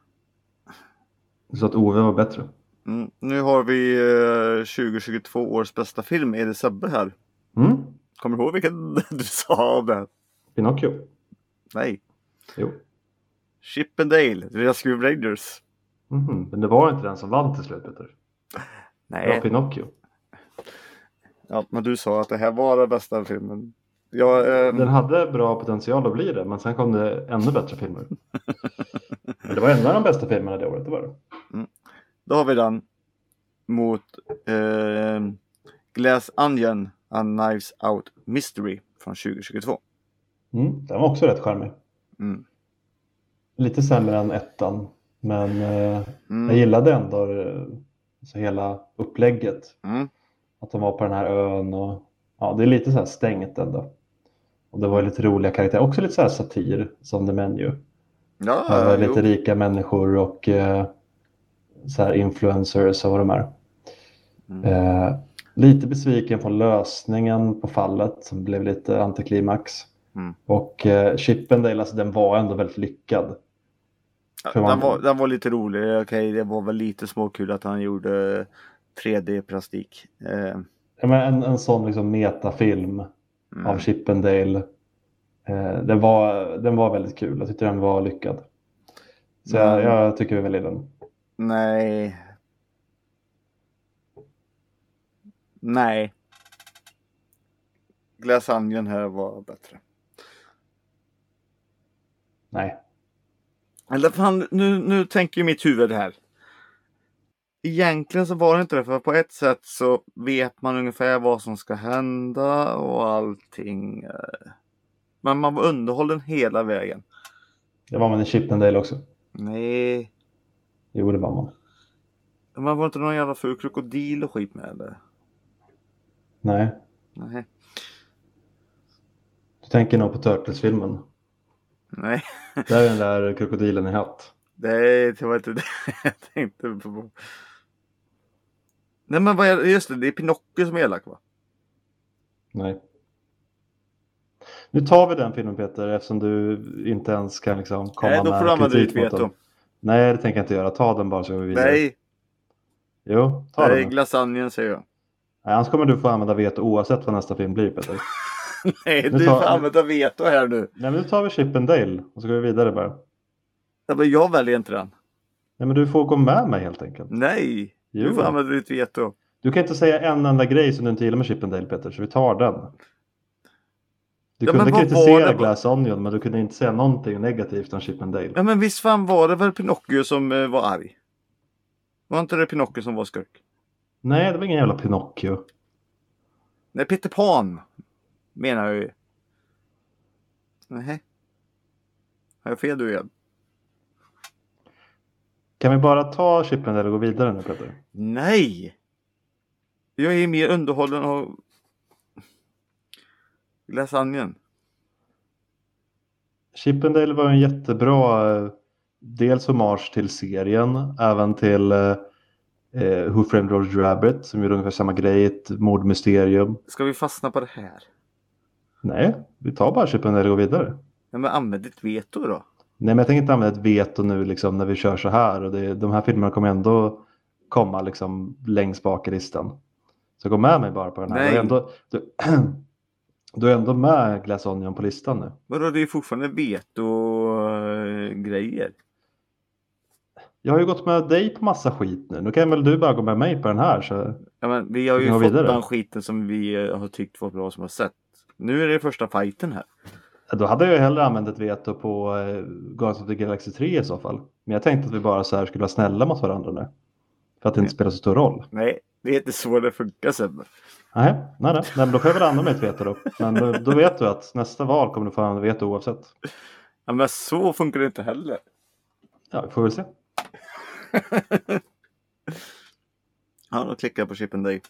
Du sa att Ove var bättre. Nu har vi 2022 års bästa film. Är det Sebbe här? Kommer du ihåg vilken du sa av det? Pinocchio. Nej. Jo. Chip and Dale, Rescue Rangers. Men det var inte den som vann till slut, Peter. Nej. Det var Pinocchio. Ja, men du sa att det här var den bästa filmen. Den hade bra potential att bli det, men sen kom det ännu bättre filmer. Men det var en av de bästa filmerna det året, det var det. Då har vi den mot Glass Onion and Knives Out Mystery från 2022. Den var också rätt charmig. Lite sämre än ettan, men jag gillade ändå så hela upplägget. Att de var på den här ön och ja, det är lite så här stängt ändå. Och det var lite roliga karaktärer, också lite så här satir som The Menu. Ja, lite rika människor och så här influencers och vad de är. Lite besviken på lösningen på fallet som blev lite antiklimax. Och Chip and Dale, alltså, den var ändå väldigt lyckad. Den var lite rolig. Okej, det var väl lite småkul att han gjorde 3D-plastik. Men en sån liksom metafilm av Chip and Dale. Den var väldigt kul. Jag tyckte den var lyckad. Så jag tycker vi väljer den. Nej. Glass Onion här var bättre. Nej. Eller fan, nu tänker ju mitt huvud här. Egentligen så var det inte det, för på ett sätt så vet man ungefär vad som ska hända och allting. Men man var underhållen hela vägen. Det var man i Chip and Dale också. Nej. Jo, det var man. Man var inte någon jävla ful krokodil och skit med eller? Nej. Du tänker nog på Turtles-filmen. Nej. Där är den där krokodilen i hatt. Det var inte det jag tänkte på. Nej, men vad är just det är Pinocchio som är elak, va? Nej. Nu tar vi den filmen, Peter, eftersom du inte ens kan liksom komma då får du använda ditt veto. Nej, det tänker jag inte göra. Ta den bara så vi vidare. Nej. Jo, ta den. Nej, lasagnen säger jag. Nej, annars kommer du få använda veto oavsett vad nästa film blir, Peter. Nej, du får använda veto här nu. Nej, men nu tar vi Chip and Dale och så går vi vidare bara. Ja, men jag väljer inte den. Nej, men du får gå med mig helt enkelt. Nej, jo. Du får använda ditt veto. Du kan inte säga en enda grej som du inte gillar med Chip and Dale, Peter, så vi tar den. Du kunde kritisera Glass Onion, men du kunde inte säga någonting negativt om Chip and Dale. Ja, men visst fan var det väl Pinocchio som var arg? Var inte det Pinocchio som var skurk? Nej, det var ingen jävla Pinocchio. Nej, Peter Pan menar jag ju. Nej. Har jag fel du igen? Kan vi bara ta Chip and Dale och gå vidare nu, Peter? Nej! Jag är mer underhållen av lasagnen. Chip and Dale var en jättebra dels hommage till serien, även till Who Framed Roger Rabbit som gjorde ungefär samma grej, ett mordmysterium. Ska vi fastna på det här? Nej, vi tar bara Chip and Dale och går vidare. Ja, men använd ditt veto då. Nej, men jag tänker inte använda ett veto nu liksom, när vi kör så här. Och de här filmerna kommer ändå komma liksom, längst bak i listan. Så gå med mig bara på den här. Du är ändå med Glass Onion på listan nu. Vadå, det är fortfarande veto-grejer. Jag har ju gått med dig på massa skit nu. Nu kan väl du bara gå med mig på den här. Så... Ja, men vi har Vi ju kan gå fått vidare. den skiten som vi har tyckt var bra som har sett. Nu är det första fighten här. Ja, då hade jag ju hellre använt ett veto på Guardians of the Galaxy 3 i så fall. Men jag tänkte att vi bara så här skulle vara snälla mot varandra nu. För att det inte spelar så stor roll. Nej, det är inte så det funkar sen. Nej, men då får jag väl använda mitt veto då. Men då vet du att nästa val kommer du få använda veto oavsett. Ja, men så funkar det inte heller. Ja, vi får väl se. Ja, då klickar jag på Chip and Day.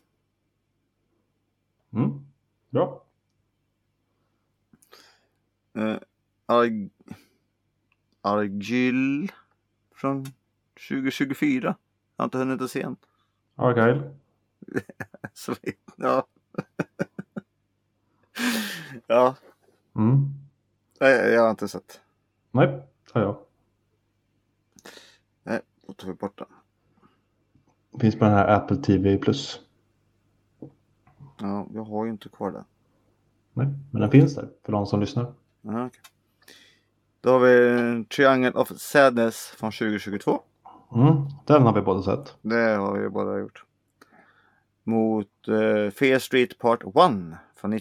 Bra. Argyll från 2024. Jag har inte hunnit att se den. Argyle. Så ja. Ja. Nej, jag har inte sett. Nej, tar jag. Nej, då tar vi bort den. Finns på den här Apple TV+. Ja, jag har ju inte kvar den. Nej, men den finns där för de som lyssnar. Aha, okay. Då har vi Triangle of Sadness från 2022. Den har vi båda sett. Det har vi båda gjort. Mot Fear Street Part 1 från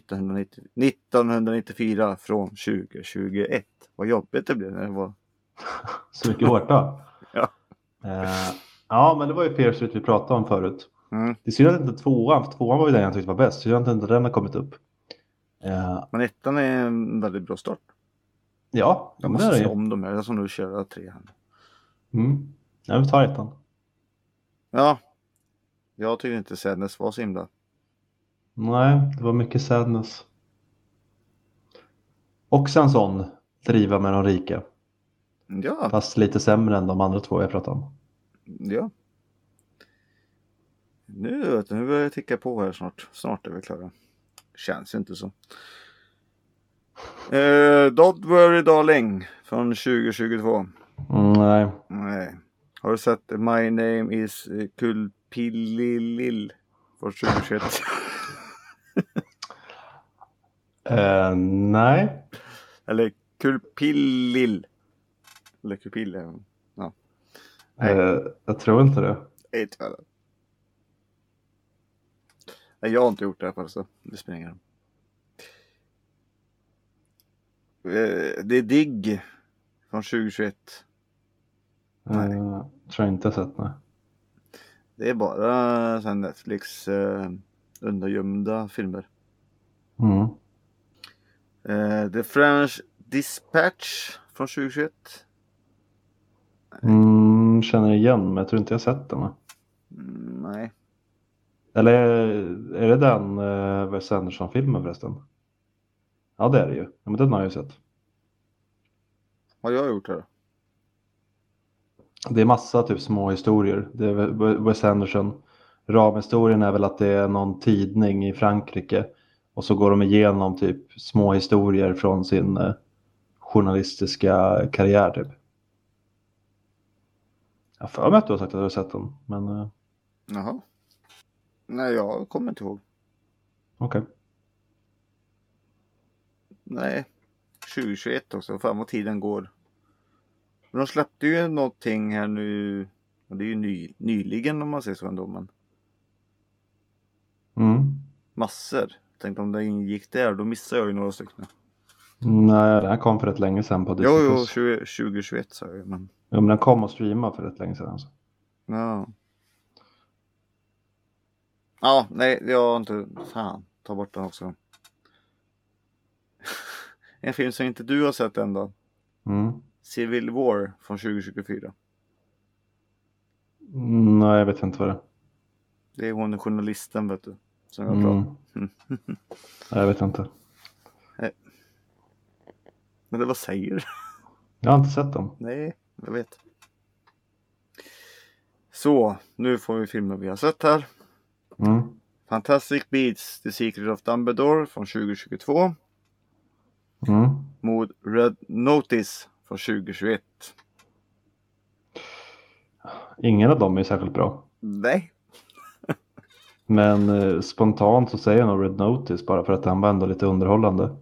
1994 från 2021. Vad jobbigt det blev när det var. Så mycket hårt då. Ja. Ja, men det var ju Fear Street vi pratade om förut. Det är synd att inte tvåan, för tvåan var ju den jag tyckte var bäst. Så jag inte den har kommit upp. Men ettan är en väldigt bra start. Ja, jag måste se om de här. Jag som nu kör 3 här. Ja, vi tar ettan. Ja. Jag tycker inte Sadness var så himla. Nej, det var mycket Sadness. Också en sån driva med de rika. Ja. Fast lite sämre än de andra 2 jag pratade om. Ja. Nu börjar jag ticka på här snart. Snart är vi klara. Känns inte så. Don't Worry Darling från 2022. Nej. Har du sett My Name is Kulpililil från 2021? Nej. Eller Kulpillil. Eller Kulpille. Ja. Jag tror inte det. Nej, jag har inte gjort det här så det spelar ingen roll. Det är Digg från 2021. Tror jag inte jag sett, nej. Det är bara sen Netflix undangömda filmer. The French Dispatch från 2021. Känner igen, men jag tror inte jag sett den. Nej. Eller är det den Wes Anderson-filmen förresten? Ja, det är det ju. Ja, men den har jag ju sett. Vad har jag gjort här? Det är massa typ små historier. Det är Wes Anderson. Ramhistorien är väl att det är någon tidning i Frankrike. Och så går de igenom typ små historier från sin journalistiska karriär typ. Jag för mig att du har sagt att du har sett den. Men... Jaha. Nej, jag kommer inte ihåg. Okej. Nej. 2021 också. Fan vad tiden går. Men de släppte ju någonting här nu. Och det är ju nyligen om man säger så ändå. Men... Massor. Tänk om det ingick där. Då missar jag ju några stycken. Nej, det här kom för rätt länge sedan på Disney+. Jo, 2021 sa jag. Men... Jo, men den kom och streamade för rätt länge sedan. Alltså. Ja. Ja, nej, jag har inte... Fan, ta bort den också. En film som inte du har sett än då. Civil War från 2024. Nej, jag vet inte vad det är. Det är hon journalisten, vet du. Som jag pratar. Nej, jag vet inte. Nej. Men det vad säger du? Jag har inte sett dem. Nej, jag vet. Så, nu får vi filmen vi har sett här. Fantastic Beasts, The Secret of Dumbledore från 2022. Mot Red Notice från 2021. Ingen av dem är särskilt bra. Nej. Men spontant så säger jag nog Red Notice bara för att han var ändå lite underhållande.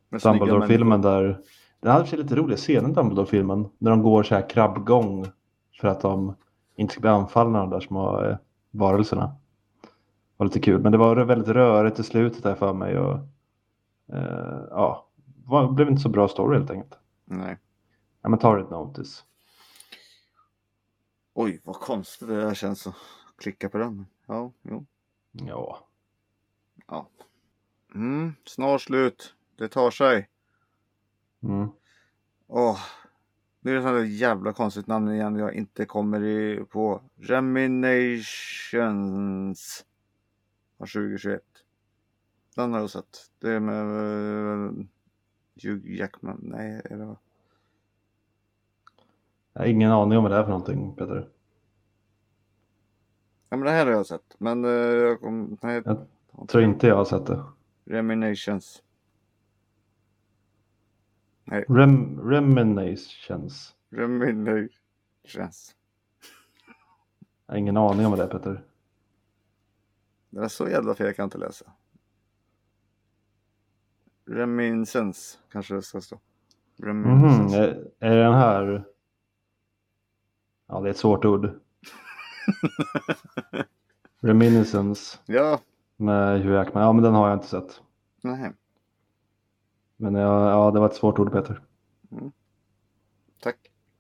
Dumbledore-filmen där... Det hade varit lite roliga scener i Dumbledore-filmen. När de går så här krabbgång för att de inte ska bli anfallna av de där små varelserna. Det var lite kul, men det var väldigt rörigt i slutet där för mig och det blev inte så bra story helt enkelt. Nej. Ja, men ta ett notice. Oj, vad konstigt det där känns att klicka på den. Ja, jo. Ja. Ja. Snart slut. Det tar sig. Mm. Nu är det sådant jävla konstigt namn igen jag inte kommer på. Reminations av 2021. Den har jag sett. Det är med Hugh Jackman. Nej, är det... Jag har ingen aning om vad det är för någonting, Peter. Ja, men det här har jag sett. Men jag tror inte jag har sett det. Reminations. Nej. Reminations. Reminations. Jag har ingen aning om vad det är, Peter. Det är så jävla fel, jag kan inte läsa. Reminiscence kanske det ska stå. Reminiscence. Är den här... Ja, det är ett svårt ord. Reminiscence. Ja. Med Hugh Jackman. Ja, men den har jag inte sett. Nej. Men det var ett svårt ord, Peter. Tack.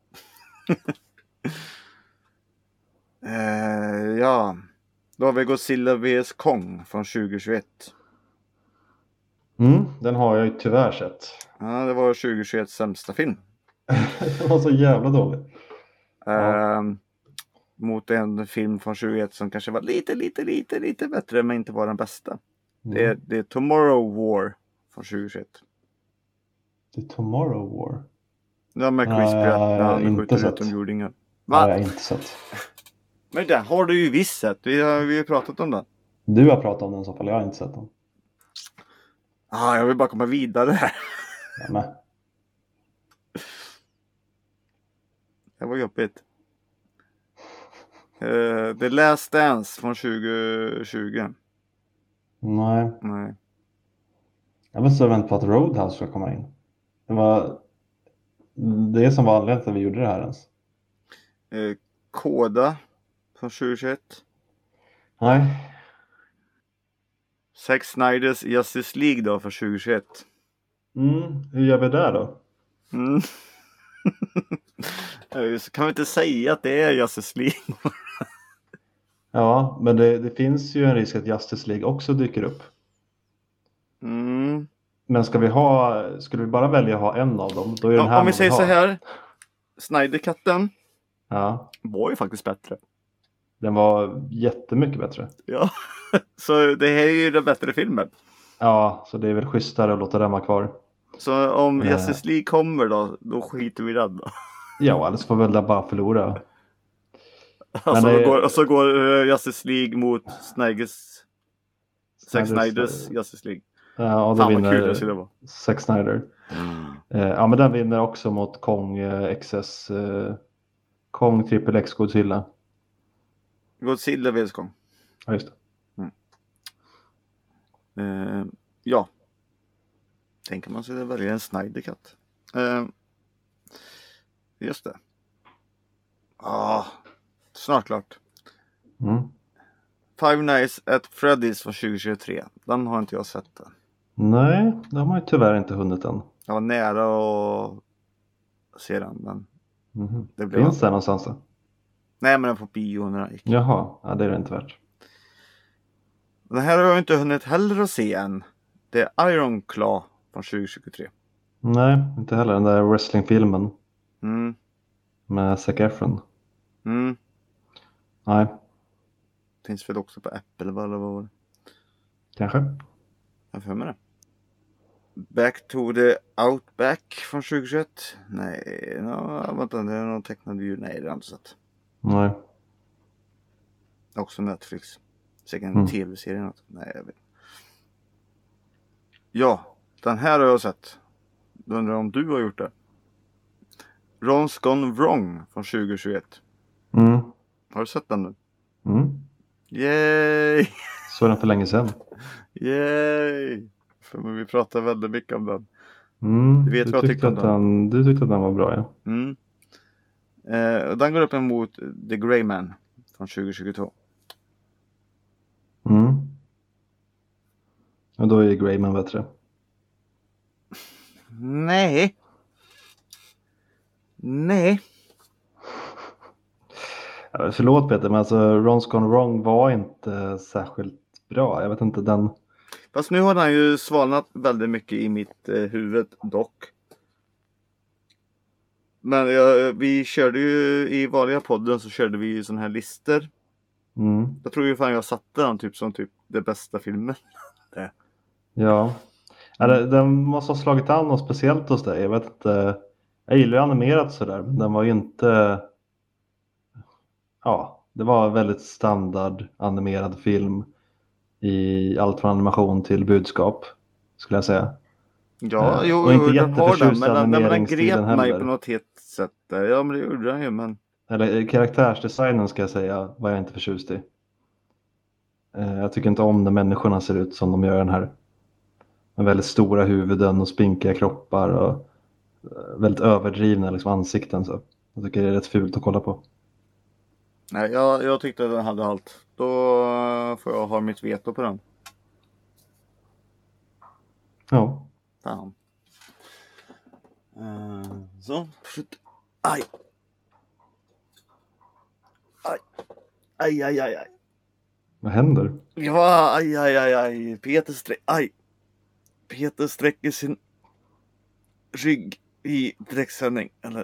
Ja. Då har vi Godzilla vs Kong från 2021. Den har jag ju tyvärr sett. Ja, det var 2021 sämsta film. Den var så jävla dålig. Mot en film från 2021 som kanske var lite bättre men inte var den bästa. Det är Tomorrow War från 2021. The Tomorrow War? Ja, med Chris Pratt. Han skjuter ut de jordingar. Va? Nej, jag har inte sett. Men det har du ju visst sett. Vi har pratat om den. Du har pratat om den i så fall. Jag har inte sett den. Jag vill bara komma vidare här. Jag med. Det var jobbigt. The Last Dance från 2020. Nej. Jag var så vänt på att Roadhouse ska komma in. Det som var anledningen till att vi gjorde det här ens. Koda från 2021. Nej. Zack Snyders Justice League då för 2021. Hur gör vi det då? Kan vi inte säga att det är Justice League? Ja, men det finns ju en risk att Justice League också dyker upp. Men skulle vi bara välja att ha en av dem, då är den här. Om vi säger så här, Snyder-katten var ju faktiskt bättre. Den var jättemycket bättre. Ja, så det här är ju den bättre filmen. Ja, så det är väl schysstare att låta den vara kvar. Så om Justice League kommer då skiter vi i den då. Ja, eller så får väl bara förlora. Och så går Justice League mot Zack Snyders Justice League. Ja, och då fan vinner vad kul det skulle vara. Zack Snyder. Ja, men den vinner också mot Kong XS. Kong Triple X Godzilla. Godzilla vs Kong. Ja, just det. Ja. Tänker man sig att välja en Snyder-katt. Just det. Snart klart. Five Nights at Freddy's från 2023. Den har inte jag sett än. Nej, det har man ju tyvärr inte hunnit än. Jag var nära att se den. Men det blev finns det någonstans då? Nej, men den på bio när den gick. Jaha, ja, det är det inte värt. Den här har jag inte hunnit heller att se än. Det är Iron Claw från 2023. Nej, inte heller. Den där wrestlingfilmen. Med Zac Efron. Nej. Finns väl också på Apple eller vad var det? Kanske. Jag får med det. Back to the Outback från 2021. Nej, vänta, det är någon tecknad djur. Nej, det har jag inte sett. Nej. Också Netflix. Säkert en tv-serie något. Nej, jag vet. Ja, den här har jag sett. Jag undrar om du har gjort det. Ron's Gone Wrong från 2021. Har du sett den nu? Yay! Så den för länge sedan. Yay! För vi pratar väldigt mycket om den. Du vet vad jag tyckte om den. Du tyckte att den var bra, ja. Den går upp emot The Grey Man från 2022. Och då är Greyman bättre. Nej. Ja, förlåt Peter, men alltså Ron's Gone Wrong var inte särskilt bra. Jag vet inte, den... Fast nu har den ju svalnat väldigt mycket i mitt huvud dock. Men vi körde ju i vanliga podden så körde vi ju såna här lister. Jag tror ju fan jag satte den typ som typ det bästa filmen. Ja. Den måste ha slagit an något speciellt hos dig. Jag vet inte. Jag gillar ju animerat sådär. Men den var ju inte... Ja, det var en väldigt standard animerad film. I allt från animation till budskap. Skulle jag säga. Ja, och inte den har den. Men den grep mig heller. på något helt sätt. Ja, men det gjorde den ju. Men... Eller karaktärsdesignen ska jag säga var jag inte förtjust i. Jag tycker inte om när människorna ser ut som de gör den här. Med väldigt stora huvuden och spinkiga kroppar och väldigt överdrivna liksom, ansikten. Så. Jag tycker det är rätt fult att kolla på. Nej, jag tyckte att den hade allt. Då får jag ha mitt veto på den. Ja. Fan. Så. Aj. Aj. Vad händer? Ja, aj. Peter sträcker sin rygg i direktsändning. Eller,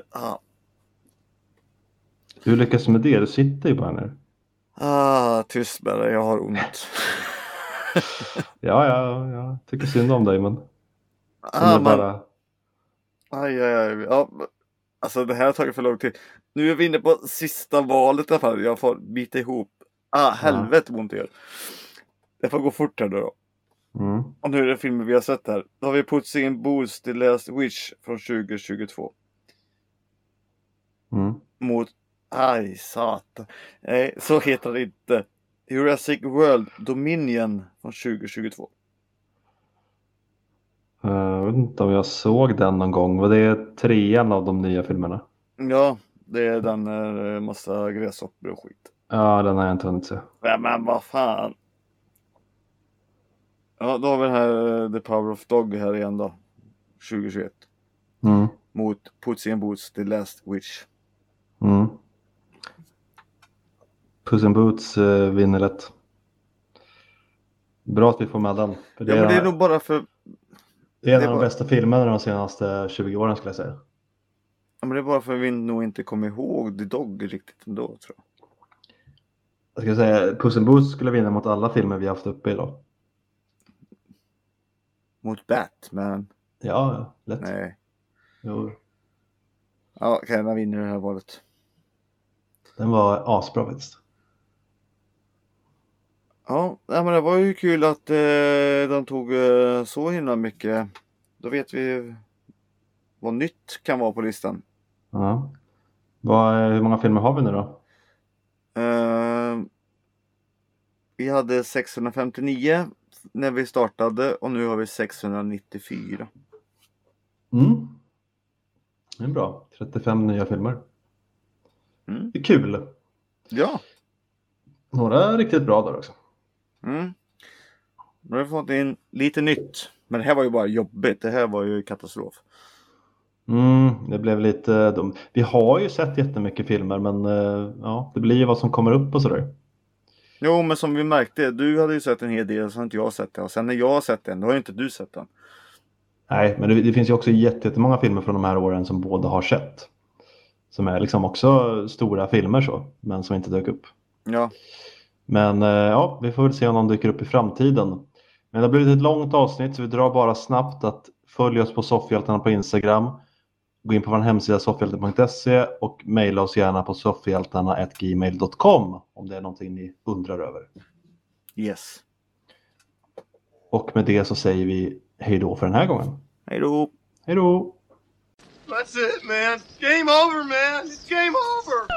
Hur lyckas du med det? Du sitter ju bara nu. Tyst med det. Jag har ont. Ja, jag tycker synd om dig, men... Bara... Aj. Ja, alltså det här har tagit för lång tid. Nu är vi inne på sista valet i alla fall. Jag får bita ihop. Helvete ont det gör. Det får gå fort här då. Och nu är det filmer vi har sett här. Då har vi Pussy in Boots The Last Wish från 2022. Mot... Aj, satan. Nej, så heter det inte. Jurassic World Dominion från 2022. Jag vet inte om jag såg den någon gång. Var det 3:an av de nya filmerna? Ja, det är den massa gräshoppor och skit. Ja, den har jag inte hunnit se. Ja, men vad fan. Ja, då har vi den här The Power of Dog här igen då. 2021. Mot Pussy in Boots The Last Wish. Puss in Boots vinner lätt. Bra att vi får med den. För men det är nog bara för... Det är en av de bästa filmerna de senaste 20 åren skulle jag säga. Ja, men det är bara för att vi nog inte kommer ihåg The Dog riktigt ändå, tror jag. Jag ska säga, Puss in Boots skulle vinna mot alla filmer vi haft uppe idag. Mot Batman? Ja, lätt. Nej. Jo. Ja, okej, den vinner det här valet. Den var asbra faktiskt. Ja, men det var ju kul att de tog så himla mycket. Då vet vi vad nytt kan vara på listan. Ja. Hur många filmer har vi nu då? Vi hade 659 när vi startade och nu har vi 694. Det är bra. 35 nya filmer. Det är kul. Ja. Några riktigt bra där också. Nu har vi fått in lite nytt. Men det här var ju bara jobbigt. Det här var ju katastrof. Det blev lite dumt. Vi har ju sett jättemycket filmer, men ja, det blir ju vad som kommer upp och sådär. Jo, men som vi märkte, du hade ju sett en hel del så har inte jag sett det. Och sen när jag har sett den, då har ju inte du sett den. Nej, men det finns ju också jättemånga filmer från de här åren som båda har sett. Som är liksom också stora filmer så, men som inte dök upp. Ja. Men ja, vi får väl se om de dyker upp i framtiden. Men det har blivit ett långt avsnitt så vi drar bara snabbt att följa oss på Soffhjältarna på Instagram. Gå in på vår hemsida soffhjältarna.se och mejla oss gärna på soffhjältarna@gmail.com om det är någonting ni undrar över. Yes. Och med det så säger vi hej då för den här gången. Hej då. Hej då. That's it, man. Game over, man. It's game over.